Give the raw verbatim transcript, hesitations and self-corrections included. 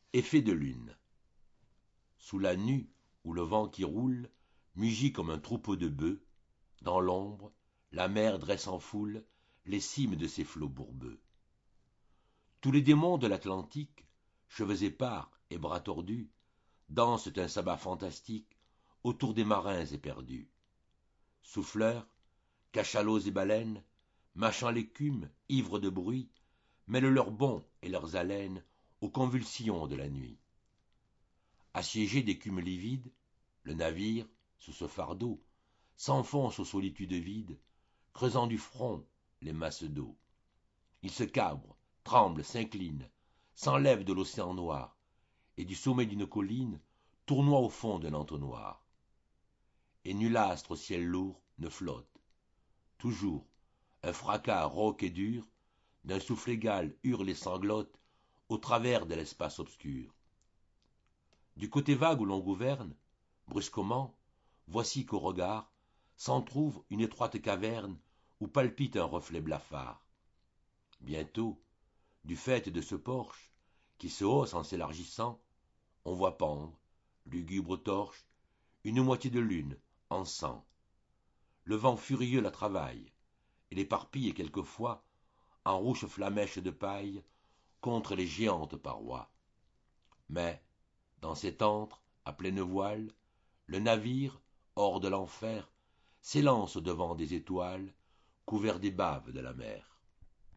Effet de lune. Sous la nue où le vent qui roule mugit comme un troupeau de bœufs, dans l'ombre, la mer dresse en foule les cimes de ses flots bourbeux. Tous les démons de l'Atlantique, cheveux épars et bras tordus, dansent un sabbat fantastique autour des marins éperdus. Souffleurs, cachalots et baleines, mâchant l'écume, ivres de bruit, mêlent leurs bonds et leurs haleines aux convulsions de la nuit. Assiégé d'écume livide, le navire, sous ce fardeau, s'enfonce aux solitudes vides, creusant du front les masses d'eau. Il se cabre, tremble, s'incline, s'enlève de l'océan noir, et du sommet d'une colline tournoie au fond d'un entonnoir. Et nul astre au ciel lourd ne flotte. Toujours, un fracas rauque et dur, d'un souffle égal hurle et sanglote au travers de l'espace obscur. Du côté vague où l'on gouverne, brusquement, voici qu'au regard s'entr'ouvre une étroite caverne où palpite un reflet blafard. Bientôt, du faîte de ce porche, qui se hausse en s'élargissant, on voit pendre, lugubre torche, une moitié de lune, en sang. Le vent furieux la travaille, et l'éparpille quelquefois en rouges flamèches de paille contre les géantes parois. Mais, dans cet antre, à pleine voile, le navire, hors de l'enfer, s'élance au devant des étoiles, couvert des baves de la mer.